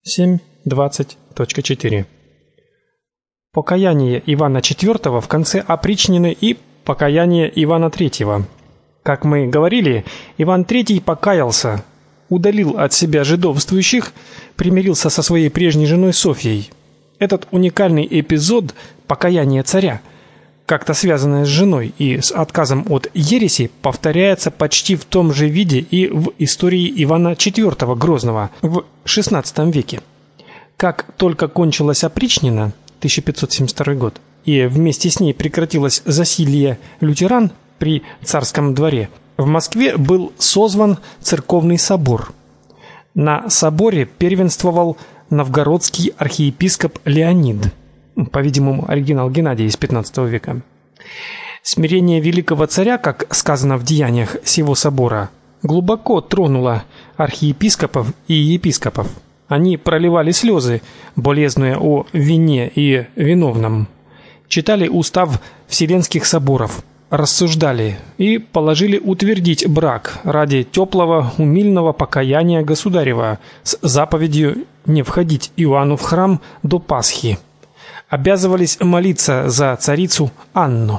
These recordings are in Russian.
7.20.4. Покаяние Ивана IV в конце опричнины и покаяние Ивана III. Как мы говорили, Иван III покаялся, удалил от себя жидовствующих, примирился со своей прежней женой Софьей. Этот уникальный эпизод покаяния царя, как-то связанное с женой и с отказом от ереси, повторяется почти в том же виде и в истории Ивана IV Грозного в XVI веке. Как только кончилась опричнина, 1572 год, и вместе с ней прекратилось засилье лютеран при царском дворе, в Москве был созван церковный собор. На соборе первенствовал новгородский архиепископ Леонид, по-видимому, оригинал Геннадия из XV века. Смирение великого царя, как сказано в деяниях сего собора, глубоко тронуло архиепископов и епископов. Они проливали слезы, болезнуя о вине и виновном, читали устав Вселенских соборов, рассуждали и положили утвердить брак ради теплого, умильного покаяния государева с заповедью не входить Иоанну в храм до Пасхи. Обязывались молиться за царицу Анну.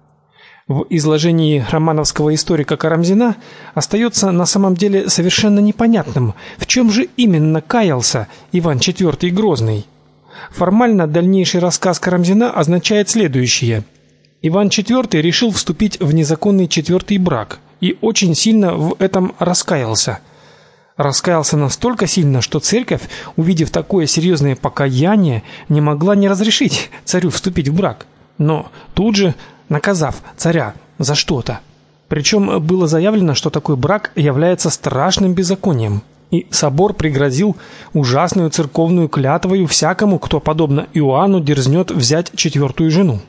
В изложении романовского историка Карамзина остается на самом деле совершенно непонятным, в чем же именно каялся Иван IV Грозный. Формально дальнейший рассказ Карамзина означает следующее: Иван IV решил вступить в незаконный четвертый брак и очень сильно в этом раскаялся. Раскаялся настолько сильно, что церковь, увидев такое серьезное покаяние, не могла не разрешить царю вступить в брак, но тут же наказав царя за что-то. Причем было заявлено, что такой брак является страшным беззаконием, и собор пригрозил ужасную церковную клятвою всякому, кто подобно Иоанну дерзнет взять четвертую жену.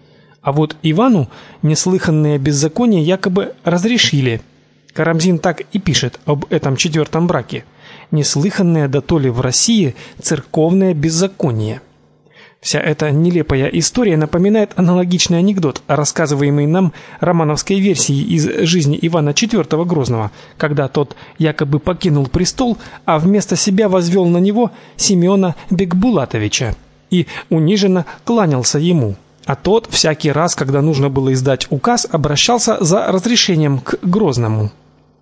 А вот Ивану неслыханное беззаконие якобы разрешили. Карамзин так и пишет об этом четвертом браке: неслыханное дотоле в России церковное беззаконие. Вся эта нелепая история напоминает аналогичный анекдот, рассказываемый нам романовской версией из жизни Ивана IV Грозного, когда тот якобы покинул престол, а вместо себя возвел на него Семена Бекбулатовича и униженно кланялся ему. А тот всякий раз, когда нужно было издать указ, обращался за разрешением к Грозному.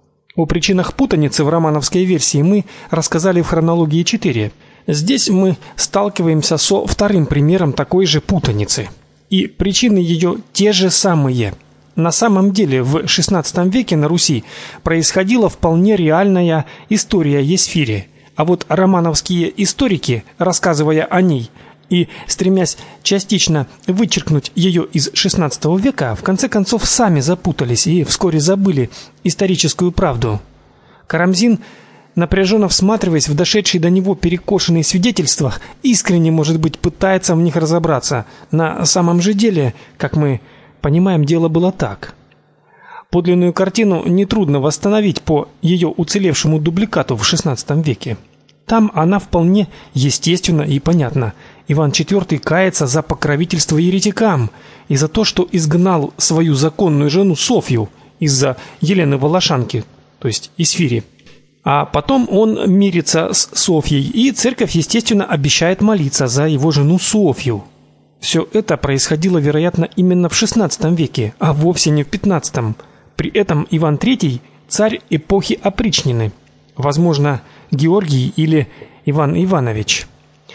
О причинах путаницы в романовской версии мы рассказали в хронологии 4. Здесь мы сталкиваемся со вторым примером такой же путаницы. И причины ее те же самые. На самом деле в XVI веке на Руси происходила вполне реальная история Есфири. А вот романовские историки, рассказывая о ней и стремясь частично вычеркнуть ее из XVI века, в конце концов сами запутались и вскоре забыли историческую правду. Карамзин, напряженно всматриваясь в дошедшие до него перекошенные свидетельства, искренне, может быть, пытается в них разобраться. На самом же деле, как мы понимаем, дело было так. Подлинную картину нетрудно восстановить по ее уцелевшему дубликату в XVI веке. Там она вполне естественна и понятна. Иван IV кается за покровительство еретикам и за то, что изгнал свою законную жену Софью из-за Елены Волошанки, то есть Есфири. А потом он мирится с Софьей, и церковь, естественно, обещает молиться за его жену Софью. Все это происходило, вероятно, именно в XVI веке, а вовсе не в XV. При этом Иван III царь эпохи опричнины, возможно, Георгий или Иван Иванович.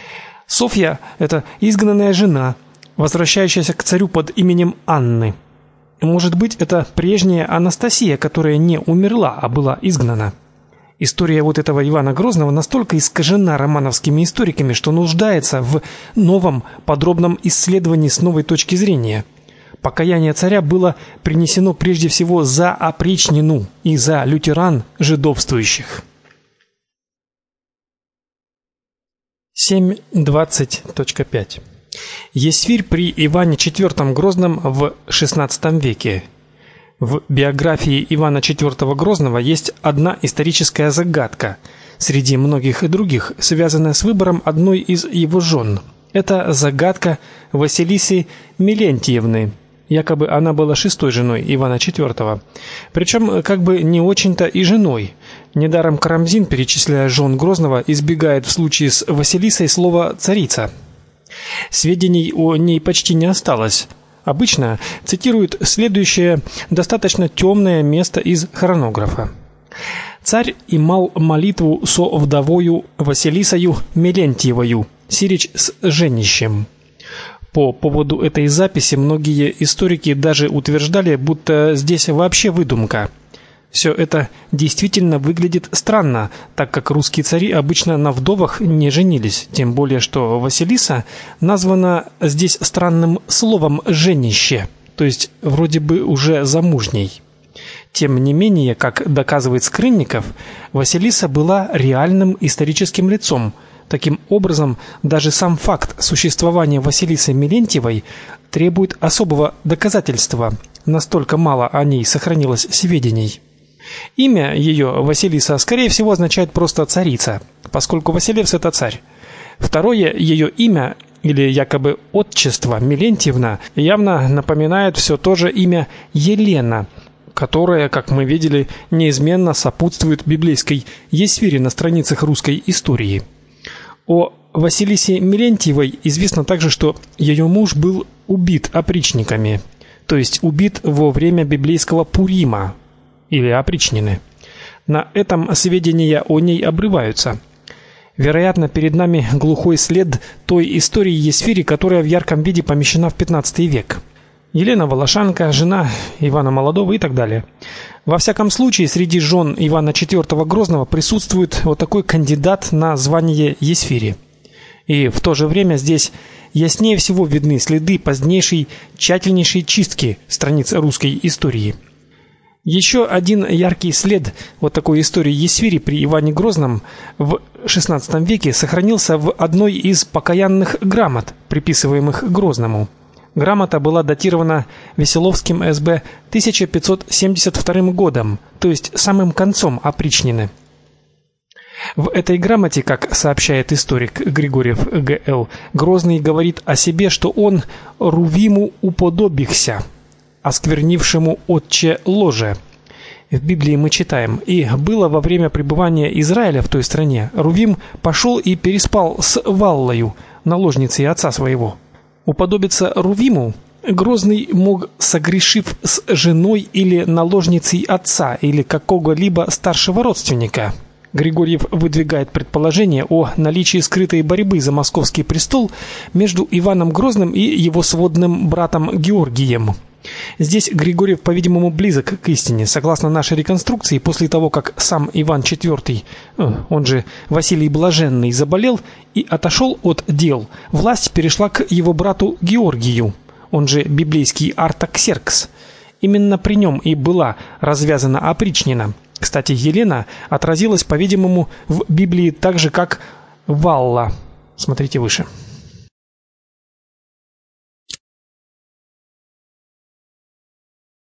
Софья – это изгнанная жена, возвращающаяся к царю под именем Анны. Может быть, это прежняя Анастасия, которая не умерла, а была изгнана. История вот этого Ивана Грозного настолько искажена романовскими историками, что нуждается в новом подробном исследовании с новой точки зрения. Покаяние царя было принесено прежде всего за опричнину и за лютеран жидовствующих. 7.20.5. Есфирь при Иване IV Грозном в XVI веке. В биографии Ивана IV Грозного есть одна историческая загадка, среди многих и других, связанная с выбором одной из его жен. Это загадка Василисы Милентьевны. Якобы она была шестой женой Ивана IV. Причем как бы не очень-то и женой. Недаром Карамзин, перечисляя жен Грозного, избегает в случае с Василисой слова царица. Сведений о ней почти не осталось. Обычно цитируют следующее достаточно темное место из хронографа. Царь имал молитву со вдовою Василисою Мелентьевою, сирич с женищем. По поводу этой записи многие историки даже утверждали, будто здесь вообще выдумка. Все это действительно выглядит странно, так как русские цари обычно на вдовах не женились, тем более что Василиса названа здесь странным словом женище, то есть вроде бы уже замужней. Тем не менее, как доказывает Скрынников, Василиса была реальным историческим лицом. Таким образом, даже сам факт существования Василисы Мелентьевой требует особого доказательства. Настолько мало о ней сохранилось сведений. Имя ее, Василиса, скорее всего, означает просто царица, поскольку Василевс это царь. Второе ее имя или якобы отчество Мелентьевна явно напоминает все то же имя Елена, которое, как мы видели, неизменно сопутствует библейской Есфире на страницах русской истории. О Василисе Мелентьевой известно также, что ее муж был убит опричниками, то есть убит во время библейского Пурима или опричнины. На этом сведения о ней обрываются. Вероятно, перед нами глухой след той истории Есфири, которая в ярком виде помещена в 15 век. Елена Волошанка, жена Ивана Молодого и так далее. Во всяком случае, среди жен Ивана IV Грозного присутствует вот такой кандидат на звание Есфири. И в то же время здесь яснее всего видны следы позднейшей тщательнейшей чистки страниц русской истории. Еще один яркий след вот такой истории Есфири при Иване Грозном в XVI веке сохранился в одной из покаянных грамот, приписываемых Грозному. Грамота была датирована Веселовским СБ 1572 годом, то есть самым концом опричнины. В этой грамоте, как сообщает историк Григорьев Г.Л., Грозный говорит о себе, что он Рувиму уподобихся, осквернившему отче ложе. В Библии мы читаем: «И было во время пребывания Израиля в той стране, Рувим пошел и переспал с Валлою, наложницей отца своего». Уподобиться Рувиму Грозный мог, согрешив с женой или наложницей отца или какого-либо старшего родственника. Григорьев выдвигает предположение о наличии скрытой борьбы за московский престол между Иваном Грозным и его сводным братом Георгием. Здесь Григорьев, по-видимому, близок к истине. Согласно нашей реконструкции, после того, как сам Иван IV, он же Василий Блаженный, заболел и отошел от дел, власть перешла к его брату Георгию, он же библейский Артаксеркс. Именно при нем и была развязана опричнина. Кстати, Елена отразилась, по-видимому, в Библии так же, как Валла. Смотрите выше.